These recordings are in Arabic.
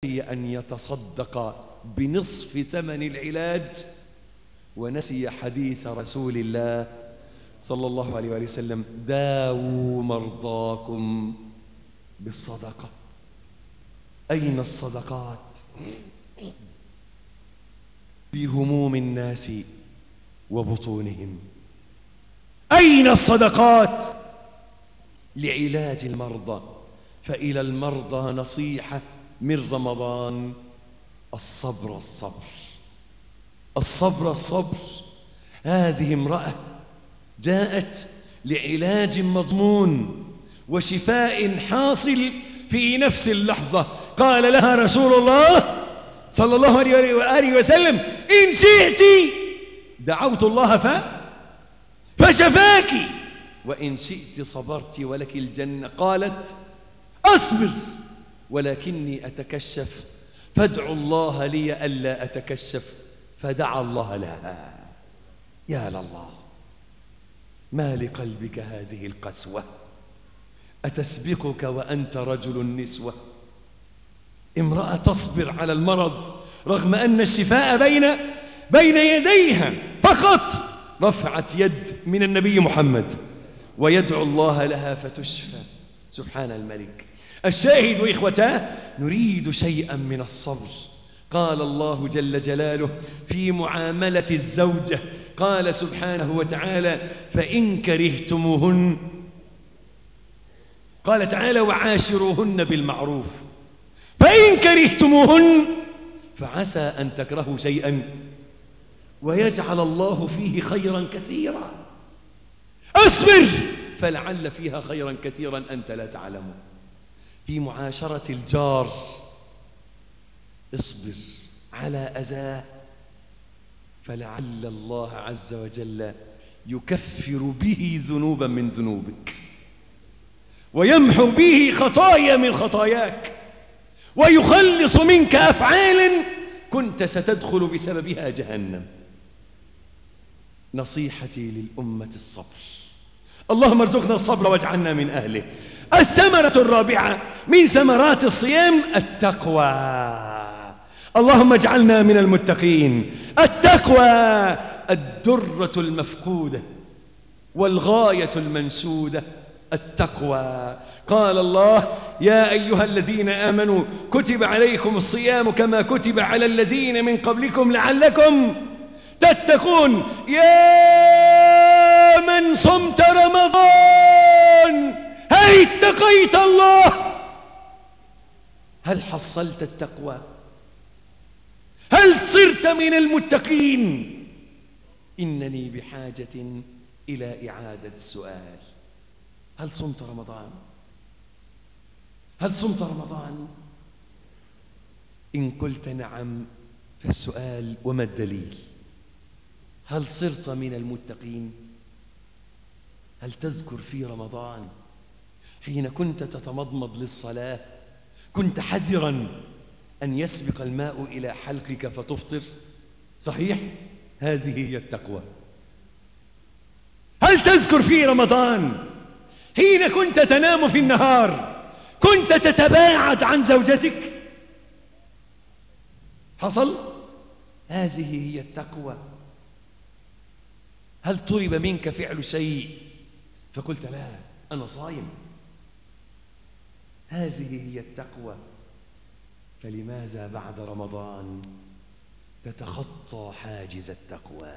أن يتصدق بنصف ثمن العلاج ونسي حديث رسول الله صلى الله عليه وسلم: داووا مرضاكم بالصدقة. أين الصدقات في هموم الناس وبطونهم؟ أين الصدقات لعلاج المرضى؟ فإلى المرضى نصيحة من رمضان: الصبر الصبر الصبر الصبر. هذه امرأة جاءت لعلاج مضمون وشفاء حاصل في نفس اللحظة. قال لها رسول الله صلى الله عليه وآله وسلم: إن شئت دعوت الله فشفاك، وإن شئت صبرت ولك الجنة. قالت: أصبر ولكني أتكشف، فادعوا الله لي ألا أتكشف. فدعا الله لها. يا لله، ما لقلبك هذه القسوة؟ أتسبقك وأنت رجل نسوة؟ امرأة تصبر على المرض رغم أن الشفاء بين يديها، فقط رفعت يد من النبي محمد ويدعو الله لها فتشفى. سبحان الملك. الشاهد إخوتاه، نريد شيئا من الصبر. قال الله جل جلاله في معاملة الزوجة، قال سبحانه وتعالى: فإن كرهتموهن، قال تعالى: وعاشروهن بالمعروف. فإن كرهتموهن فعسى أن تكرهوا شيئا ويجعل الله فيه خيرا كثيرا. أصبر فلعل فيها خيرا كثيرا أنت لا تعلمه. في معاشرة الجار، اصبر على أذاه فلعل الله عز وجل يكفر به ذنوبا من ذنوبك، ويمحو به خطايا من خطاياك، ويخلص منك أفعال كنت ستدخل بسببها جهنم. نصيحتي للأمة الصبر. اللهم ارزقنا الصبر واجعلنا من أهله. الثمرة الرابعة من ثمرات الصيام التقوى. اللهم اجعلنا من المتقين. التقوى الدرة المفقودة والغاية المنشودة. التقوى. قال الله: يا أيها الذين آمنوا كتب عليكم الصيام كما كتب على الذين من قبلكم لعلكم تتقون. يا من صمت رمضان هل اتقيت الله؟ هل حصلت التقوى؟ هل صرت من المتقين؟ إنني بحاجة إلى إعادة السؤال. هل صمت رمضان؟ هل صمت رمضان؟ إن قلت نعم فالسؤال: وما الدليل؟ هل صرت من المتقين؟ هل تذكر في رمضان حين كنت تتمضمض للصلاة كنت حذرا أن يسبق الماء إلى حلقك فتفطر؟ صحيح؟ هذه هي التقوى. هل تذكر في رمضان حين كنت تنام في النهار كنت تتباعد عن زوجتك؟ حصل؟ هذه هي التقوى. هل طلب منك فعل شيء فقلت لا أنا صايم؟ هذه هي التقوى. فلماذا بعد رمضان تتخطى حاجز التقوى؟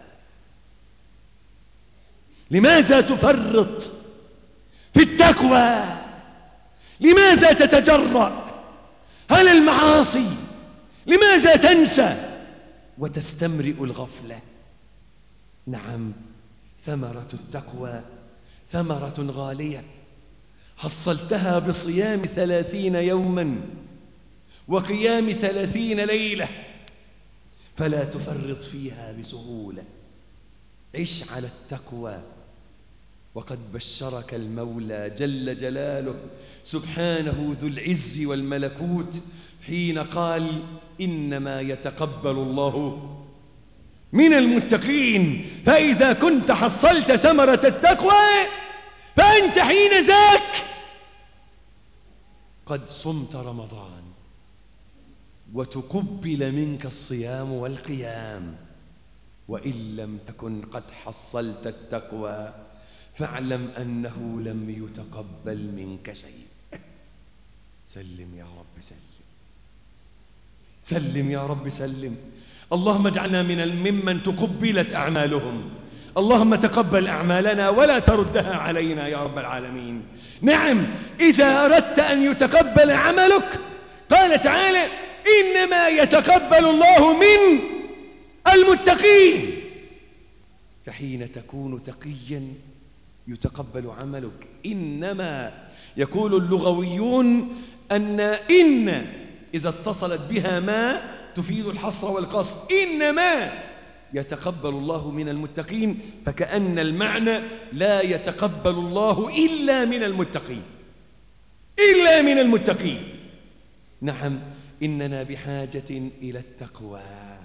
لماذا تفرط في التقوى؟ لماذا تتجرأ على المعاصي؟ لماذا تنسى وتستمرئ الغفلة؟ نعم، ثمرة التقوى ثمرة غالية حصلتها بصيام 30 يوما وقيام 30 ليلة، فلا تفرط فيها بسهولة. عش على التقوى. وقد بشرك المولى جل جلاله سبحانه ذو العز والملكوت حين قال: إنما يتقبل الله من المتقين. فإذا كنت حصلت ثمرة التقوى فأنت حين ذاك قد صمت رمضان. وتقبل منك الصيام والقيام. وإن لم تكن قد حصلت التقوى فاعلم أنه لم يتقبل منك شيء. سلم يا رب سلم، سلم يا رب سلم. اللهم اجعلنا ممن تقبلت أعمالهم. اللهم تقبل أعمالنا ولا تردها علينا يا رب العالمين. نعم، إذا أردت أن يتقبل عملك قال تعالى إنما يتقبل الله من المتقين. فحين تكون تقيا يتقبل عملك. إنما يقول اللغويون أن إن إذا اتصلت بها ما تفيد الحصر والقصر. إنما يتقبل الله من المتقين، فكأن المعنى لا يتقبل الله إلا من المتقين، إلا من المتقين. نعم، إننا بحاجة إلى التقوى،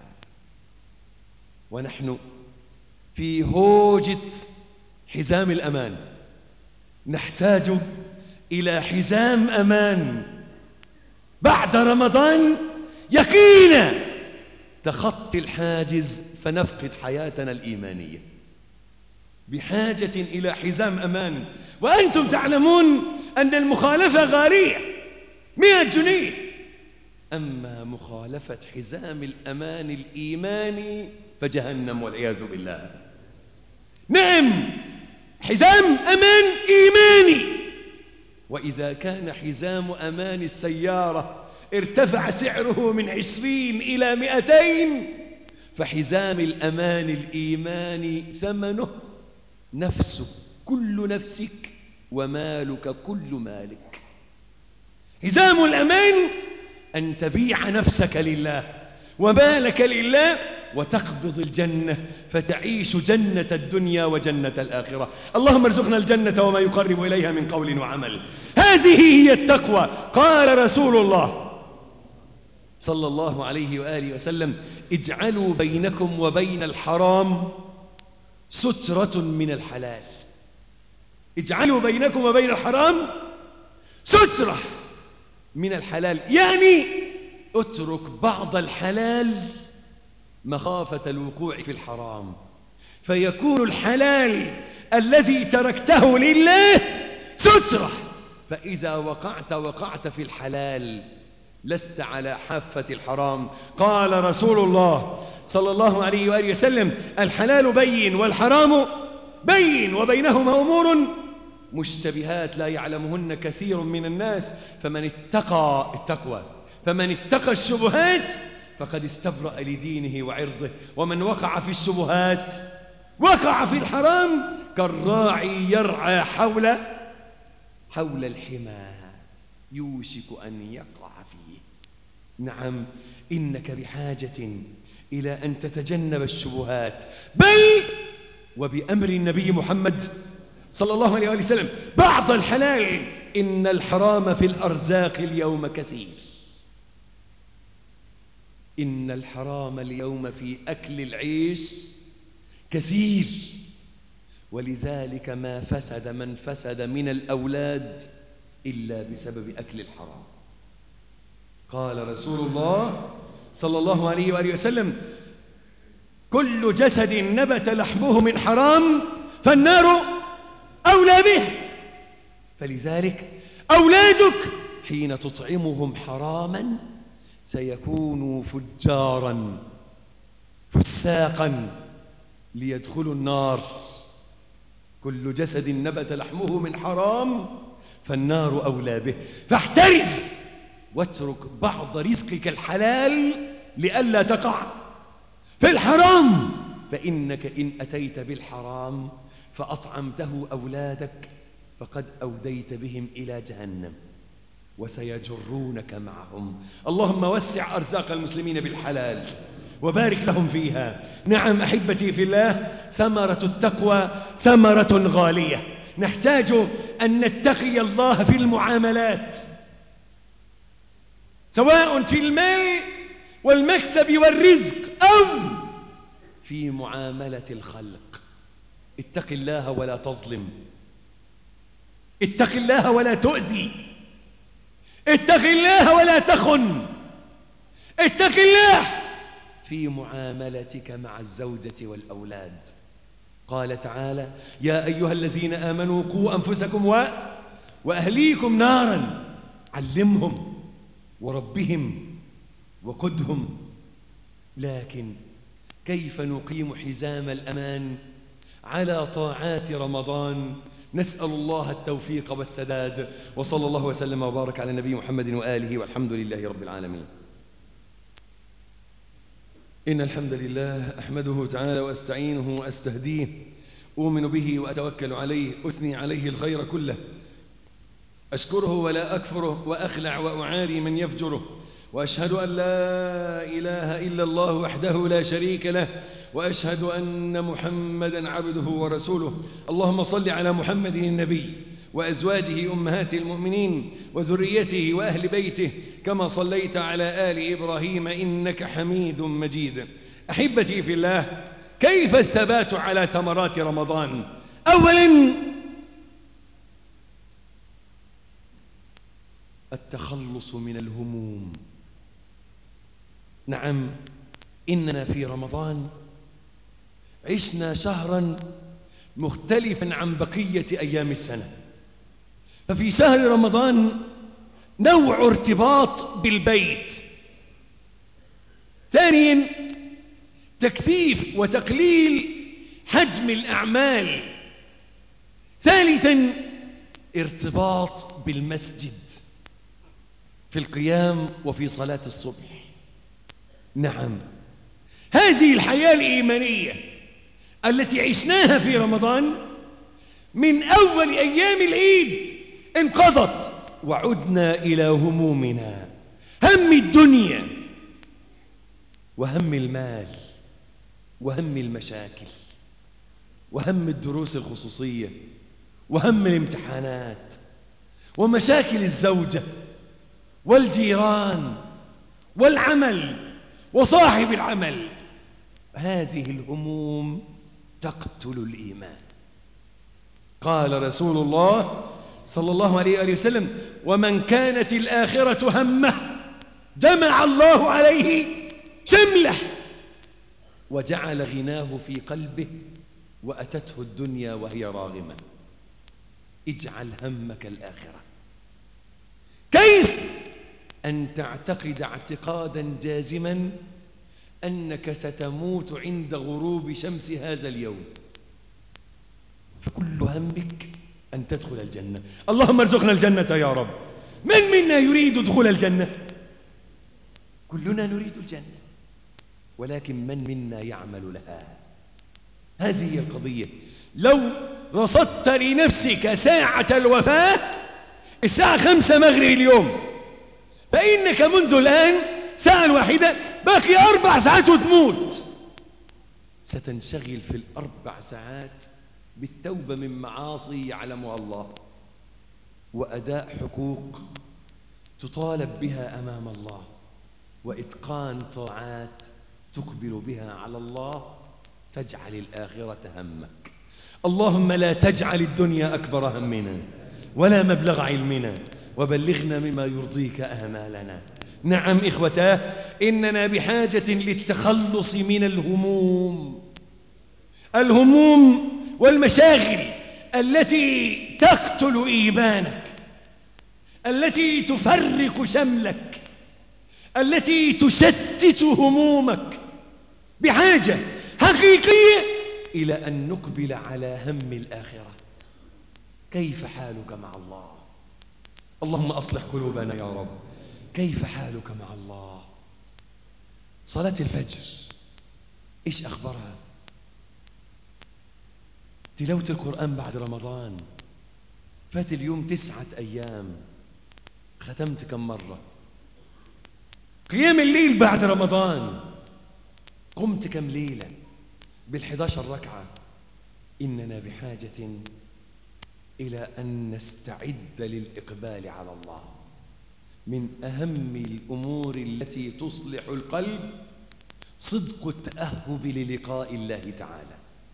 ونحن في هوجة حزام الأمان. نحتاج إلى حزام أمان بعد رمضان يقينا تخطي الحاجز فنفقد حياتنا الإيمانية. بحاجة إلى حزام أمان. وأنتم تعلمون أن المخالفة غالية 100 جنيه. أما مخالفة حزام الأمان الإيماني فجهنم والعياذ بالله. نعم، حزام أمان إيماني. وإذا كان حزام أمان السيارة ارتفع سعره من 20 إلى 200، فحزام الأمان الإيماني ثمنه نفسك، كل نفسك، ومالك كل مالك. حزام الأمان أن تبيع نفسك لله ومالك لله وتقبض الجنة فتعيش جنة الدنيا وجنة الآخرة. اللهم ارزقنا الجنة وما يقرب إليها من قول وعمل. هذه هي التقوى. قال رسول الله صلى الله عليه وآله وسلم اجعلوا بينكم وبين الحرام سترة من الحلال. اجعلوا بينكم وبين الحرام سترة من الحلال، يعني اترك بعض الحلال مخافة الوقوع في الحرام، فيكون الحلال الذي تركته لله سترة. فإذا وقعت في الحلال لست على حافة الحرام. قال رسول الله صلى الله عليه وآله وسلم الحلال بين والحرام بين وبينهما أمور مشتبهات لا يعلمهن كثير من الناس. فمن اتقى التقوى، فمن اتقى الشبهات فقد استبرأ لدينه وعرضه. ومن وقع في الشبهات وقع في الحرام كالراعي يرعى حول الحمى يوشك أن يقع فيه. نعم، إنك بحاجة إلى أن تتجنب الشبهات، بل وبأمر النبي محمد صلى الله عليه وسلم بعض الحلال. إن الحرام في الأرزاق اليوم كثير. إن الحرام اليوم في أكل العيش كثير. ولذلك ما فسد من فسد من الأولاد إلا بسبب أكل الحرام. قال رسول الله صلى الله عليه وآله وسلم كل جسد نبت لحمه من حرام فالنار أولى به. فلذلك أولادك حين تطعمهم حراما سيكونوا فجارا فساقا ليدخلوا النار. كل جسد نبت لحمه من حرام فالنار أولى به. فاحترز واترك بعض رزقك الحلال لئلا تقع في الحرام. فإنك إن أتيت بالحرام فأطعمته أولادك فقد أوديت بهم إلى جهنم وسيجرونك معهم. اللهم وسع أرزاق المسلمين بالحلال وبارك لهم فيها. نعم أحبتي في الله، ثمرة التقوى ثمرة غالية. نحتاج أن نتقي الله في المعاملات، سواء في المال والمكسب والرزق أو في معاملة الخلق. اتق الله ولا تظلم، اتق الله ولا تؤذي، اتق الله ولا تخن، اتق الله في معاملتك مع الزوجة والأولاد. قال تعالى: يا أيها الذين آمنوا قوا أنفسكم وأهليكم نارا. علمهم وربهم وقدهم. لكن كيف نقيم حزام الأمان على طاعات رمضان؟ نسأل الله التوفيق والسداد، وصلى الله وسلم وبارك على النبي محمد وآله، والحمد لله رب العالمين. إن الحمد لله أحمده تعالى وأستعينه وأستهديه، أؤمن به وأتوكل عليه، أثني عليه الخير كله، أشكره ولا أكفره، وأخلع وأعاري من يفجره، وأشهد أن لا إله إلا الله وحده لا شريك له، وأشهد أن محمدا عبده ورسوله. اللهم صل على محمد النبي وأزواجه أمهات المؤمنين وذريته وأهل بيته كما صليت على آل إبراهيم إنك حميد مجيد. أحبتي في الله، كيف الثبات على ثمرات رمضان؟ أولا التخلص من الهموم. نعم، إننا في رمضان عشنا شهرا مختلفا عن بقية أيام السنة. ففي شهر رمضان نوع ارتباط بالبيت. ثانيا تكثيف وتقليل حجم الأعمال. ثالثا ارتباط بالمسجد في القيام وفي صلاة الصبح. نعم، هذه الحياة الإيمانية التي عشناها في رمضان من أول أيام العيد انقضت، وعدنا إلى همومنا، هم الدنيا وهم المال وهم المشاكل وهم الدروس الخصوصية وهم الامتحانات ومشاكل الزوجة والجيران والعمل وصاحب العمل. هذه الهموم تقتل الإيمان. قال رسول الله صلى الله عليه وسلم: ومن كانت الآخرة همه جمع الله عليه شمله وجعل غناه في قلبه وأتته الدنيا وهي راغمة. اجعل همك الآخرة. كيف؟ أن تعتقد اعتقادا جازما أنك ستموت عند غروب شمس هذا اليوم، فكل همك أن تدخل الجنة. اللهم ارزقنا الجنة يا رب. من منا يريد دخول الجنة؟ كلنا نريد الجنة، ولكن من منا يعمل لها؟ هذه هي القضية. لو رصدت لنفسك ساعة الوفاة الساعة 5 مغرب اليوم، فإنك منذ الآن ساعة واحدة باقي 4 ساعات وتموت. ستنشغل في ال4 ساعات بالتوبة من معاصي يعلمها الله، وأداء حقوق تطالب بها أمام الله، وإتقان طاعات تقبل بها على الله. تجعل الآخرة همك. اللهم لا تجعل الدنيا أكبر همنا ولا مبلغ علمنا، وبلغنا مما يرضيك آمالنا. نعم إخوتاه، إننا بحاجة للتخلص من الهموم والمشاغل التي تقتل إيمانك، التي تفرق شملك، التي تشتت همومك. بحاجة حقيقية إلى أن نقبل على هم الآخرة. كيف حالك مع الله؟ اللهم أصلح قلوبنا يا رب. كيف حالك مع الله؟ صلاة الفجر إيش أخبرها؟ تلاوة القرآن بعد رمضان، فات اليوم 9 أيام، ختمت كم مرة؟ قيام الليل بعد رمضان، قمت كم ليلة بال11 ركعة؟ إننا بحاجة إلى أن نستعد للإقبال على الله. من أهم الأمور التي تصلح القلب صدق التأهب للقاء الله تعالى.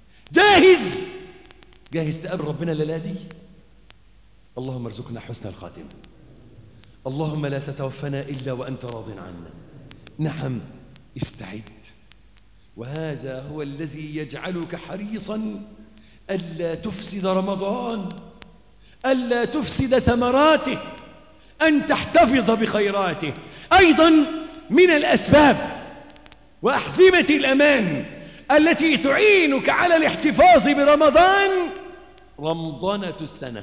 جاهز تقابل ربنا الليلة دي؟ اللهم ارزقنا حسن الخاتمة. اللهم لا تتوفنا إلا وأنت راض عنا. نعم استعد. وهذا هو الذي يجعلك حريصا ألا تفسد رمضان، ألا تفسد ثمراته، أن تحتفظ بخيراته. أيضا من الأسباب وأحزمة الأمان التي تعينك على الاحتفاظ برمضان رمضنة السنة.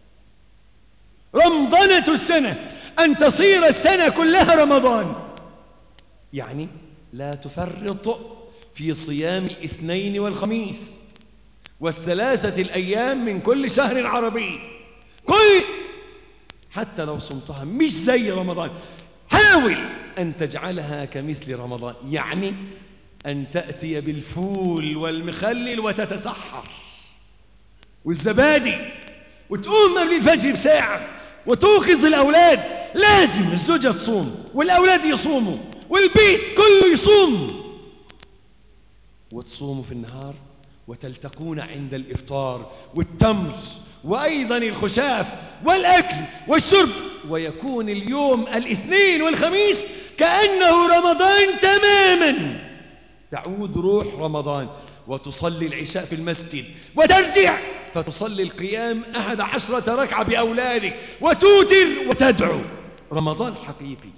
رمضنة السنة، أن تصير السنة كلها رمضان. يعني لا تفرط في صيام الاثنين والخميس والثلاثة الأيام من كل شهر عربي. كل حتى لو صمتها مش زي رمضان، حاول أن تجعلها كمثل رمضان. يعني أن تأتي بالفول والمخلل وتتسحر والزبادي، وتقوم قبل الفجر بساعة وتوقظ الأولاد. لازم الزوجة تصوم والأولاد يصوموا والبيت كله يصوم، وتصوموا في النهار وتلتقون عند الإفطار والتمر وأيضا الخشاف والأكل والشرب، ويكون اليوم الاثنين والخميس كأنه رمضان تماما. تعود روح رمضان وتصلي العشاء في المسجد وترجع فتصلي القيام 11 ركعة بأولادك وتوتر وتدعو. رمضان حقيقي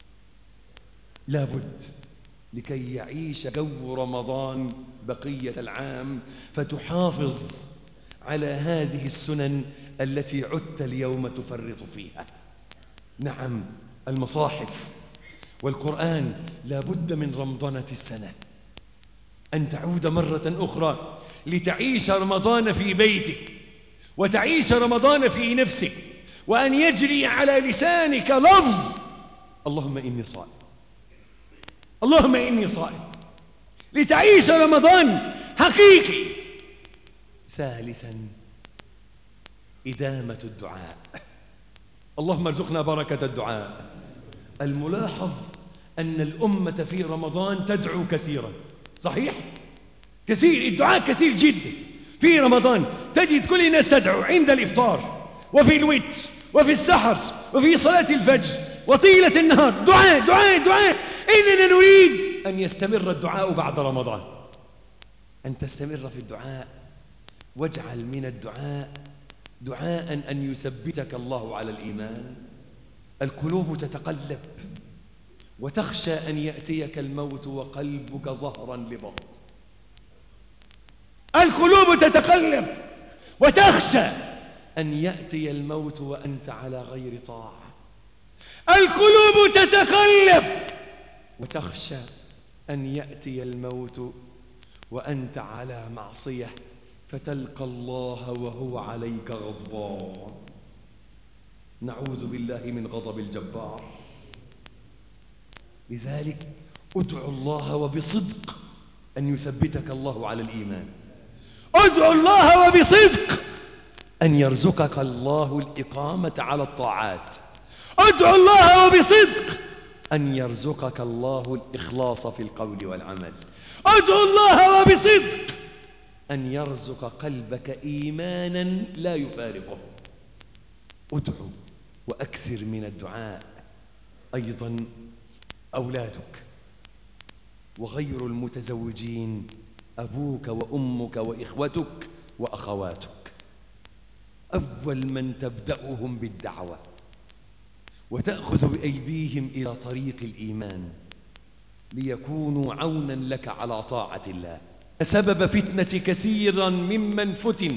لابد لكي يعيش جو رمضان بقية العام، فتحافظ على هذه السنن التي عدت اليوم تفرط فيها. نعم المصاحف والقرآن لابد من رمضنة السنة، أن تعود مرة أخرى لتعيش رمضان في بيتك وتعيش رمضان في نفسك، وأن يجري على لسانك لفظ اللهم إني صائم، اللهم إني صائم، لتعيش رمضان حقيقي. ثالثا إدامة الدعاء. اللهم ارزقنا بركة الدعاء. الملاحظ أن الأمة في رمضان تدعو كثيرا، صحيح؟ كثير، الدعاء كثير جدا في رمضان. تجد كل الناس تدعو عند الإفطار وفي الوتر وفي السحر وفي صلاة الفجر وطيلة النهار. دعاء دعاء دعاء. إننا نريد أن يستمر الدعاء بعد رمضان، أن تستمر في الدعاء، واجعل من الدعاء دعاء أن يثبتك الله على الإيمان. القلوب تتقلب وتخشى أن يأتيك الموت وقلبك ظهرا لبطن. القلوب تتقلب وتخشى أن يأتي الموت وأنت على غير طاعة. القلوب تتقلب وتخشى أن يأتي الموت وأنت على معصية فتلقى الله وهو عليك غضبان. نعوذ بالله من غضب الجبار. لذلك ادعو الله وبصدق أن يثبتك الله على الإيمان. ادعو الله وبصدق أن يرزقك الله الإقامة على الطاعات. ادعو الله وبصدق أن يرزقك الله الإخلاص في القول والعمل. ادعو الله وبصدق أن يرزق قلبك إيمانا لا يفارقه. ادعو وأكثر من الدعاء. أيضا أولادك وغير المتزوجين، أبوك وأمك وإخوتك وأخواتك، أول من تبدأهم بالدعوة وتأخذ بأيديهم إلى طريق الإيمان ليكونوا عونا لك على طاعة الله. سبب فتنة كثيرا ممن فتن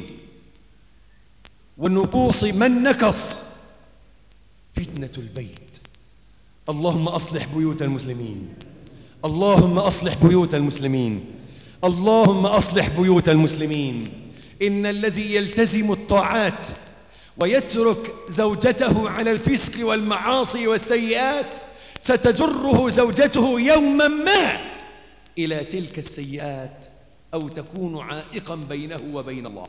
ونقوص من نكص فتنة البيت. اللهم أصلح بيوت المسلمين، اللهم أصلح بيوت المسلمين، اللهم أصلح بيوت المسلمين. إن الذي يلتزم الطاعات ويترك زوجته على الفسق والمعاصي والسيئات ستجره زوجته يوما ما إلى تلك السيئات أو تكون عائقا بينه وبين الله.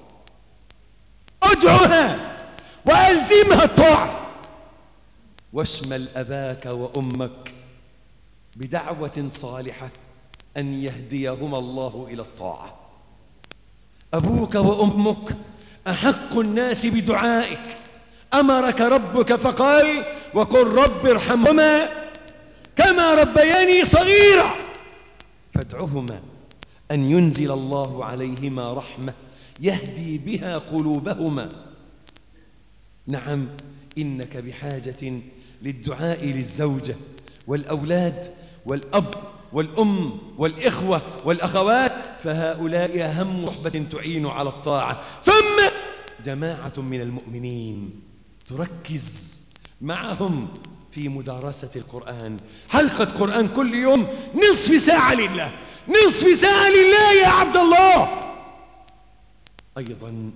ادعها وألزمها الطاعة، واشمل أباك وأمك بدعوة صالحة أن يهديهما الله إلى الطاعة. أبوك وأمك أحق الناس بدعائك. أمرك ربك فقال وقل رب ارحمهما كما ربياني صغيرا، فادعهما أن ينزل الله عليهما رحمة يهدي بها قلوبهما. نعم، إنك بحاجة للدعاء للزوجة والأولاد والأب والأم والإخوة والأخوات، فهؤلاء أهم صحبة تعين على الطاعة. ثم جماعة من المؤمنين تركز معهم في مدارسة القرآن، حلقة قرآن كل يوم، نصف ساعة لله، نصف ساعة لله يا عبد الله. أيضا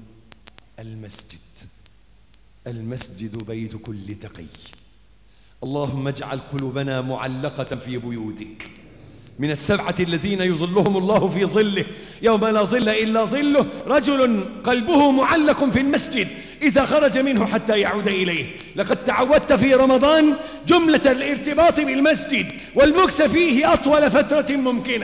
المسجد بيت كل تقي. اللهم اجعل قلوبنا معلقة في بيوتك، من السبعة الذين يظلهم الله في ظله يوم لا ظل إلا ظله، رجل قلبه معلق في المسجد إذا خرج منه حتى يعود إليه. لقد تعودت في رمضان جملة الارتباط بالمسجد والمكث فيه أطول فترة ممكنة،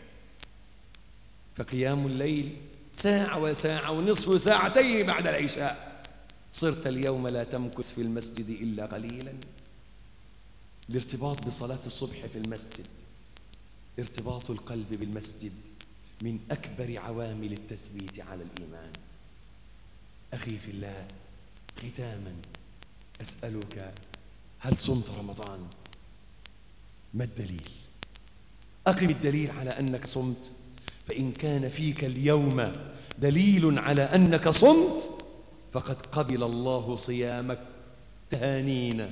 فقيام الليل ساعة وساعة ونصف ساعتين بعد العشاء. صرت اليوم لا تمكث في المسجد إلا قليلا. الارتباط بصلاة الصبح في المسجد، ارتباط القلب بالمسجد من أكبر عوامل التثبيت على الإيمان. أخي في الله، ختاما أسألك، هل صمت رمضان؟ ما الدليل؟ أقم الدليل على أنك صمت، فإن كان فيك اليوم دليل على أنك صمت فقد قبل الله صيامك. تهانينا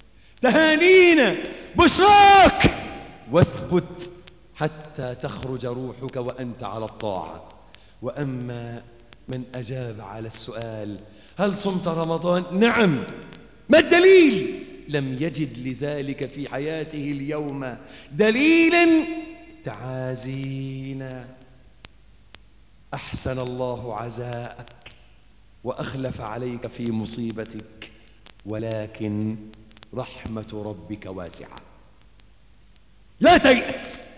بشراك، واثبت حتى تخرج روحك وأنت على الطاعة. وأما من أجاب على السؤال هل صمت رمضان؟ نعم. ما الدليل؟ لم يجد لذلك في حياته اليوم دليلا. تعازينا، أحسن الله عزاءك وأخلف عليك في مصيبتك، ولكن رحمة ربك واسعة. لا تيأس.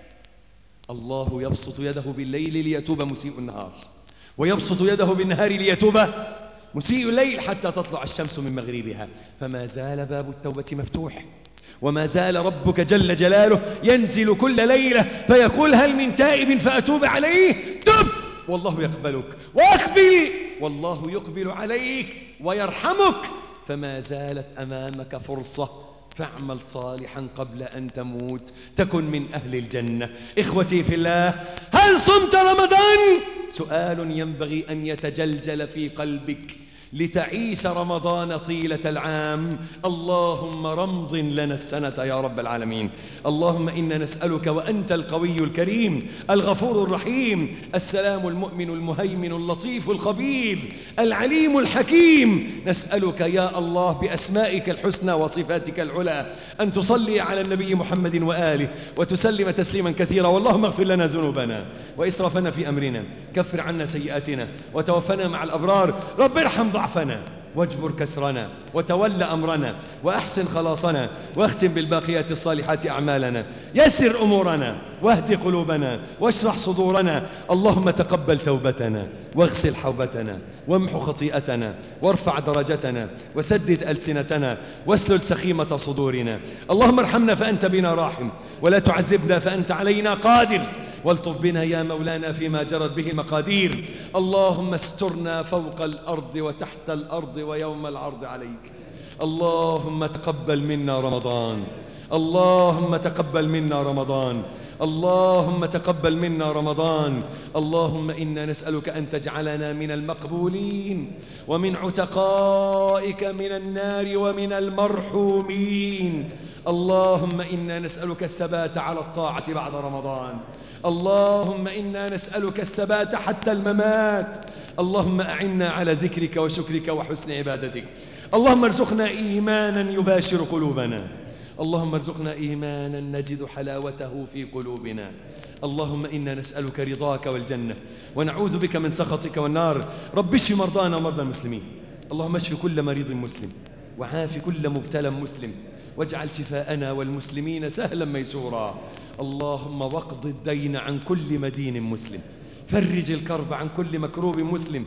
الله يبسط يده بالليل ليتوب مسيء النهار، ويبسط يده بالنهار ليتوب مسيء الليل، حتى تطلع الشمس من مغربها. فما زال باب التوبة مفتوح، وما زال ربك جل جلاله ينزل كل ليلة فيقول هل من تائب فأتوب عليه؟ تب والله يقبلك، وأقبل والله يقبل عليك ويرحمك. فما زالت أمامك فرصة، فاعمل صالحا قبل أن تموت تكن من أهل الجنة. إخوتي في الله، هل صمت رمضان؟ سؤال ينبغي أن يتجلجل في قلبك لتعيش رمضان طيلة العام. اللهم رمض لنا السنة يا رب العالمين. اللهم إنا نسألك وأنت القوي الكريم الغفور الرحيم السلام المؤمن المهيمن اللطيف الخبير العليم الحكيم، نسألك يا الله بأسمائك الحسنى وصفاتك العلى أن تصلي على النبي محمد وآله وتسلم تسليما كثيرا. واللهم اغفر لنا ذنوبنا وإسرافنا في أمرنا، كفر عنا سيئاتنا وتوفنا مع الأبرار. رب ارحم ضعفنا واجبر كسرنا وتول أمرنا وأحسن خلاصنا، واختم بالباقيات الصالحات أعمالنا، يسر أمورنا واهد قلوبنا واشرح صدورنا. اللهم تقبل توبتنا واغسل حوبتنا وامحو خطيئتنا وارفع درجتنا وسدد ألسنتنا واسلل سخيمة صدورنا. اللهم ارحمنا فأنت بنا راحم، ولا تعذبنا فأنت علينا قادر، والطف بنا يا مولانا فيما جرت به المقادير. اللهم استرنا فوق الأرض وتحت الأرض ويوم العرض عليك. اللهم تقبل منا رمضان، اللهم تقبل منا رمضان، اللهم تقبل منا رمضان. اللهم إنا نسألك أن تجعلنا من المقبولين ومن عتقائك من النار ومن المرحومين. اللهم إنا نسألك الثبات على الطاعة بعد رمضان. اللهم إنا نسألك الثبات حتى الممات. اللهم أعنا على ذكرك وشكرك وحسن عبادتك. اللهم ارزقنا إيمانا يباشر قلوبنا، اللهم ارزقنا إيمانا نجد حلاوته في قلوبنا. اللهم إنا نسألك رضاك والجنة ونعوذ بك من سخطك والنار. رب اشف مرضانا ومرضى المسلمين. اللهم اشف كل مريض مسلم وعاف كل مبتلى مسلم، واجعل شفاءنا والمسلمين سهلا ميسورا. اللهم واقض الدين عن كل مدين مسلم، فرج الكرب عن كل مكروب مسلم.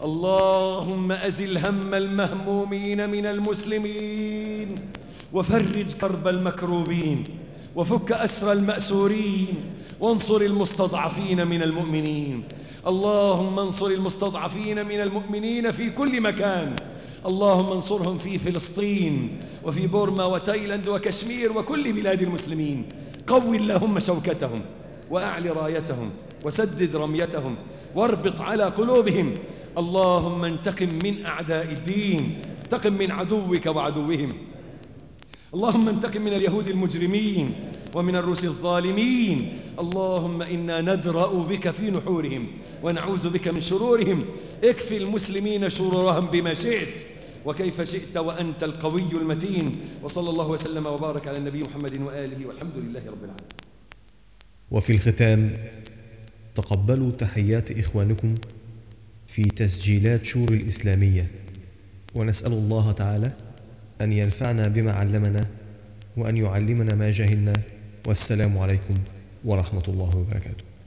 اللهم أزل هم المهمومين من المسلمين، وفرج كرب المكروبين، وفك أسر المأسورين، وانصر المستضعفين من المؤمنين. اللهم انصر المستضعفين من المؤمنين في كل مكان. اللهم انصرهم في فلسطين وفي بورما وتايلاند وكشمير وكل بلاد المسلمين. قوي اللهم شوكتهم وأعل رايتهم وسدد رميتهم واربط على قلوبهم. اللهم انتقم من أعداء الدين، انتقم من عدوك وعدوهم. اللهم انتقم من اليهود المجرمين ومن الروس الظالمين. اللهم إنا ندرأ بك في نحورهم ونعوذ بك من شرورهم. اكفي المسلمين شرورهم بما شئت وكيف شئت وأنت القوي المتين. وصلى الله وسلم وبارك على النبي محمد وآله والحمد لله رب العالمين. وفي الختام تقبلوا تحيات إخوانكم في تسجيلات شور الإسلامية، ونسأل الله تعالى أن ينفعنا بما علمنا وأن يعلمنا ما جهلنا. والسلام عليكم ورحمة الله وبركاته.